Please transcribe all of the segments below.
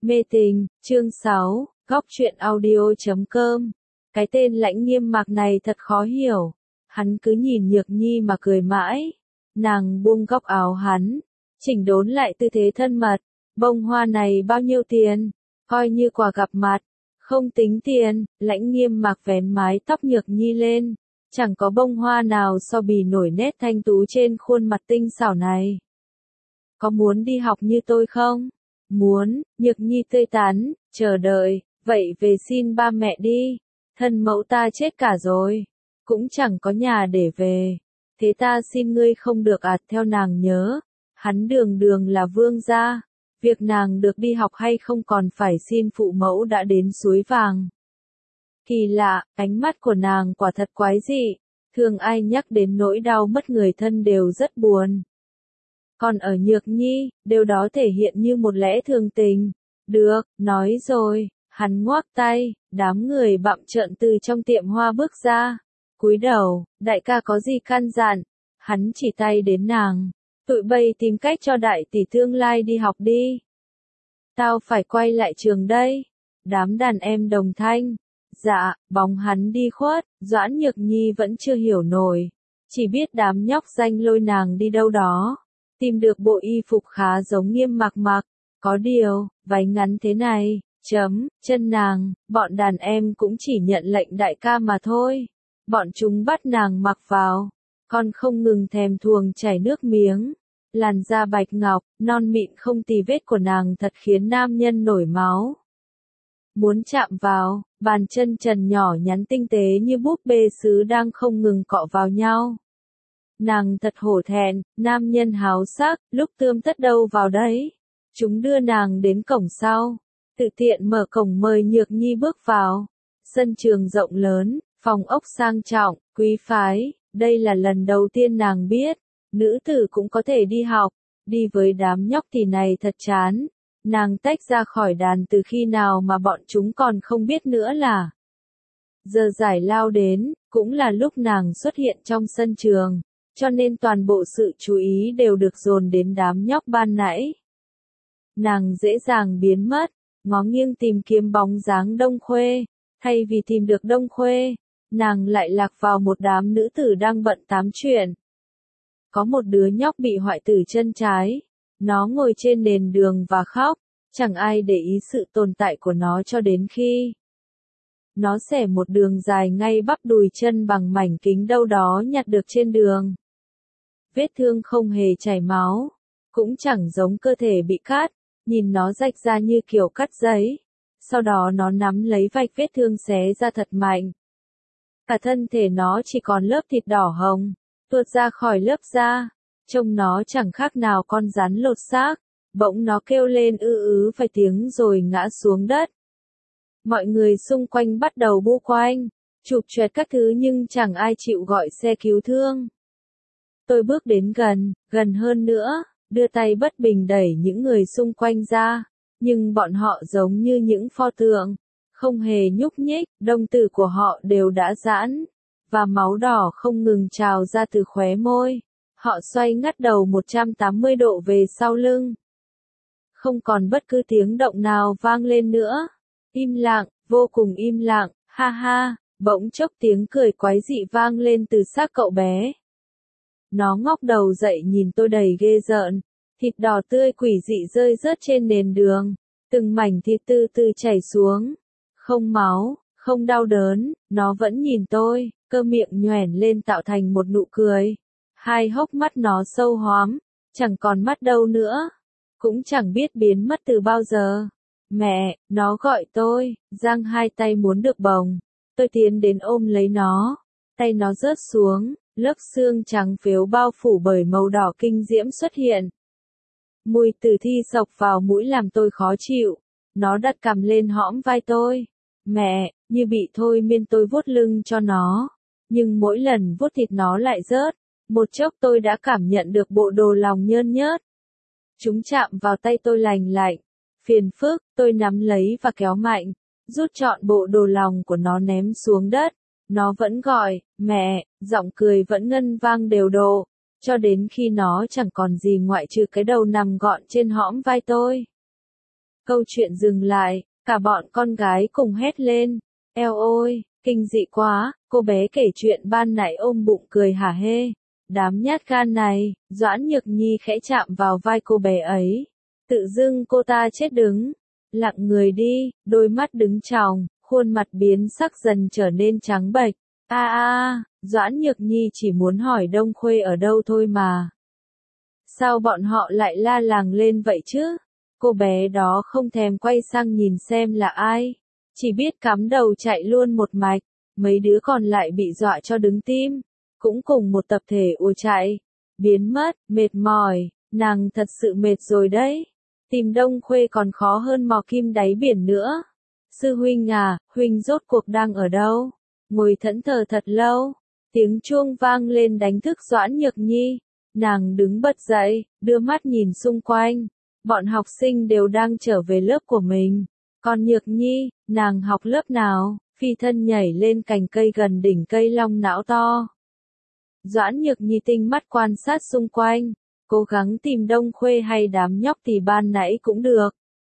Mê tình, chương 6, góc truyện audio.com. Cái tên Lãnh Nghiêm Mạc này thật khó hiểu. Hắn cứ nhìn Nhược Nhi mà cười mãi. Nàng buông góc áo hắn, chỉnh đốn lại tư thế thân mật. Bông hoa này bao nhiêu tiền? Coi như quà gặp mặt. Không tính tiền, Lãnh Nghiêm Mạc vén mái tóc Nhược Nhi lên. Chẳng có bông hoa nào so bì nổi nét thanh tú trên khuôn mặt tinh xảo này. Có muốn đi học như tôi không? Muốn, Nhược Nhi tươi tắn, chờ đợi, vậy về xin ba mẹ đi. Thân mẫu ta chết cả rồi, cũng chẳng có nhà để về. Thế ta xin ngươi không được theo nàng nhớ. Hắn đường đường là vương gia. Việc nàng được đi học hay không còn phải xin phụ mẫu đã đến suối vàng. Kỳ lạ, ánh mắt của nàng quả thật quái dị. Thường ai nhắc đến nỗi đau mất người thân đều rất buồn. Còn ở Nhược Nhi, điều đó thể hiện như một lẽ thường tình. Được, nói rồi, hắn ngoác tay, đám người bặm trợn từ trong tiệm hoa bước ra. Cúi đầu, đại ca có gì căn dặn? Hắn chỉ tay đến nàng. Tụi bay tìm cách cho đại tỷ tương lai đi học đi. Tao phải quay lại trường đây. Đám đàn em đồng thanh. Dạ, bóng hắn đi khuất, Doãn Nhược Nhi vẫn chưa hiểu nổi. Chỉ biết đám nhóc danh lôi nàng đi đâu đó. Tìm được bộ y phục khá giống Nghiêm Mạc mặc, có điều, váy ngắn thế này, chân nàng, bọn đàn em cũng chỉ nhận lệnh đại ca mà thôi. Bọn chúng bắt nàng mặc vào, còn không ngừng thèm thuồng chảy nước miếng. Làn da bạch ngọc, non mịn không tì vết của nàng thật khiến nam nhân nổi máu. Muốn chạm vào, bàn chân trần nhỏ nhắn tinh tế như búp bê sứ đang không ngừng cọ vào nhau. Nàng thật hổ thẹn, nam nhân háo sắc, lúc tươm tất đâu vào đấy. Chúng đưa nàng đến cổng sau, tự tiện mở cổng mời Nhược Nhi bước vào. Sân trường rộng lớn, phòng ốc sang trọng, quý phái, đây là lần đầu tiên nàng biết, nữ tử cũng có thể đi học, đi với đám nhóc thì này thật chán. Nàng tách ra khỏi đàn từ khi nào mà bọn chúng còn không biết nữa là. Giờ giải lao đến, cũng là lúc nàng xuất hiện trong sân trường. Cho nên toàn bộ sự chú ý đều được dồn đến đám nhóc ban nãy. Nàng dễ dàng biến mất, ngó nghiêng tìm kiếm bóng dáng Đông Khuê. Thay vì tìm được Đông Khuê, nàng lại lạc vào một đám nữ tử đang bận tám chuyện. Có một đứa nhóc bị hoại tử chân trái. Nó ngồi trên nền đường và khóc, chẳng ai để ý sự tồn tại của nó cho đến khi nó xẻ một đường dài ngay bắp đùi chân bằng mảnh kính đâu đó nhặt được trên đường. Vết thương không hề chảy máu, cũng chẳng giống cơ thể bị cắt, nhìn nó rách ra như kiểu cắt giấy. Sau đó nó nắm lấy vạch vết thương xé ra thật mạnh. Cả thân thể nó chỉ còn lớp thịt đỏ hồng, tuột ra khỏi lớp da, trông nó chẳng khác nào con rắn lột xác. Bỗng nó kêu lên vài tiếng rồi ngã xuống đất. Mọi người xung quanh bắt đầu bu quanh, chụp choẹt các thứ nhưng chẳng ai chịu gọi xe cứu thương. Tôi bước đến gần hơn nữa, đưa tay bất bình đẩy những người xung quanh ra, nhưng bọn họ giống như những pho tượng, không hề nhúc nhích, đồng tử của họ đều đã giãn, và máu đỏ không ngừng trào ra từ khóe môi. Họ xoay ngắt đầu 180 độ về sau lưng. Không còn bất cứ tiếng động nào vang lên nữa. Im lặng, vô cùng im lặng, ha ha, bỗng chốc tiếng cười quái dị vang lên từ xác cậu bé. Nó ngóc đầu dậy nhìn tôi đầy ghê rợn, thịt đỏ tươi quỷ dị rơi rớt trên nền đường, từng mảnh thịt từ từ chảy xuống. Không máu, không đau đớn, nó vẫn nhìn tôi, cơ miệng nhoẻn lên tạo thành một nụ cười. Hai hốc mắt nó sâu hoắm, chẳng còn mắt đâu nữa, cũng chẳng biết biến mất từ bao giờ. Mẹ, nó gọi tôi, giang hai tay muốn được bồng. Tôi tiến đến ôm lấy nó, tay nó rớt xuống, lớp xương trắng phếu bao phủ bởi màu đỏ kinh diễm xuất hiện. Mùi tử thi xộc vào mũi làm tôi khó chịu. Nó đặt cằm lên hõm vai tôi. Mẹ, như bị thôi miên tôi vuốt lưng cho nó. Nhưng mỗi lần vuốt thịt nó lại rớt. Một chốc tôi đã cảm nhận được bộ đồ lòng nhơn nhớt. Chúng chạm vào tay tôi lành lạnh. Phiền phức, tôi nắm lấy và kéo mạnh. Rút trọn bộ đồ lòng của nó ném xuống đất. Nó vẫn gọi, mẹ, giọng cười vẫn ngân vang đều độ. Cho đến khi nó chẳng còn gì ngoại trừ cái đầu nằm gọn trên hõm vai tôi. Câu chuyện dừng lại, cả bọn con gái cùng hét lên. Eo ôi, kinh dị quá, cô bé kể chuyện ban nãy ôm bụng cười hả hê. Đám nhát gan này, Doãn Nhược Nhi khẽ chạm vào vai cô bé ấy. Tự dưng cô ta chết đứng, lặng người đi, đôi mắt đứng tròng, khuôn mặt biến sắc dần trở nên trắng bệch. Doãn Nhược Nhi chỉ muốn hỏi Đông Khuê ở đâu thôi mà. Sao bọn họ lại la làng lên vậy chứ? Cô bé đó không thèm quay sang nhìn xem là ai. Chỉ biết cắm đầu chạy luôn một mạch. Mấy đứa còn lại bị dọa cho đứng tim. Cũng cùng một tập thể ùa chạy. Biến mất, mệt mỏi, nàng thật sự mệt rồi đấy. Tìm Đông Khuê còn khó hơn mò kim đáy biển nữa. Sư huynh à, huynh rốt cuộc đang ở đâu? Ngồi thẫn thờ thật lâu. Tiếng chuông vang lên đánh thức Doãn Nhược Nhi. Nàng đứng bật dậy, đưa mắt nhìn xung quanh. Bọn học sinh đều đang trở về lớp của mình. Còn Nhược Nhi, nàng học lớp nào? Phi thân nhảy lên cành cây gần đỉnh cây long não to. Doãn Nhược Nhi tinh mắt quan sát xung quanh. Cố gắng tìm Đông Khuê hay đám nhóc thì ban nãy cũng được.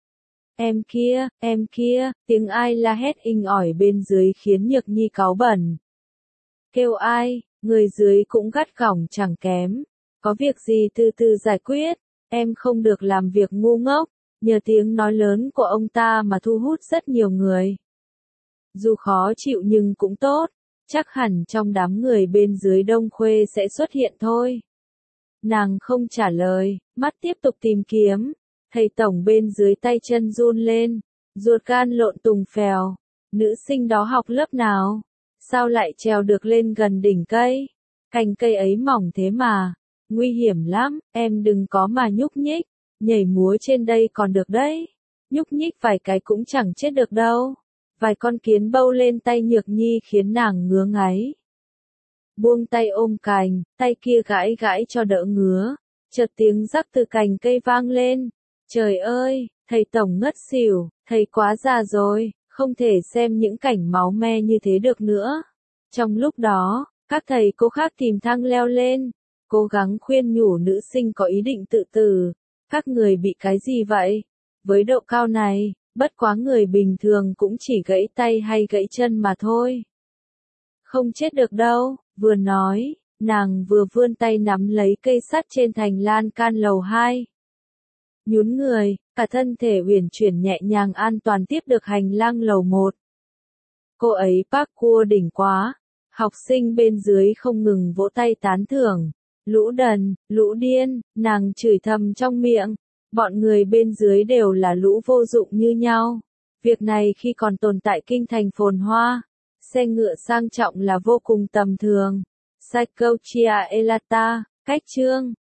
Em kia, tiếng ai la hét inh ỏi bên dưới khiến Nhược Nhi cáu bẩn. Kêu ai, người dưới cũng gắt gỏng chẳng kém. Có việc gì từ từ giải quyết, em không được làm việc ngu ngốc. Nhờ tiếng nói lớn của ông ta mà thu hút rất nhiều người. Dù khó chịu nhưng cũng tốt, chắc hẳn trong đám người bên dưới Đông Khuê sẽ xuất hiện thôi. Nàng không trả lời, mắt tiếp tục tìm kiếm. Thầy tổng bên dưới tay chân run lên, ruột gan lộn tùng phèo. Nữ sinh đó học lớp nào? Sao lại trèo được lên gần đỉnh cây? Cành cây ấy mỏng thế mà. Nguy hiểm lắm, em đừng có mà nhúc nhích. Nhảy múa trên đây còn được đấy. Nhúc nhích vài cái cũng chẳng chết được đâu. Vài con kiến bâu lên tay Nhược Nhi khiến nàng ngứa ngáy. Buông tay ôm cành, tay kia gãi gãi cho đỡ ngứa. Chợt tiếng rắc từ cành cây vang lên. Trời ơi, thầy tổng ngất xỉu, thầy quá già rồi, không thể xem những cảnh máu me như thế được nữa. Trong lúc đó, các thầy cô khác tìm thang leo lên, cố gắng khuyên nhủ nữ sinh có ý định tự tử. Các người bị cái gì vậy? Với độ cao này, bất quá người bình thường cũng chỉ gãy tay hay gãy chân mà thôi. Không chết được đâu, vừa nói, nàng vừa vươn tay nắm lấy cây sắt trên thành lan can lầu 2. Nhún người, cả thân thể uyển chuyển nhẹ nhàng an toàn tiếp được hành lang lầu 1. Cô ấy parkour đỉnh quá, học sinh bên dưới không ngừng vỗ tay tán thưởng. Lũ đần, lũ điên, nàng chửi thầm trong miệng. Bọn người bên dưới đều là lũ vô dụng như nhau. Việc này khi còn tồn tại kinh thành phồn hoa, xe ngựa sang trọng là vô cùng tầm thường. Psychochia elata, cách chương.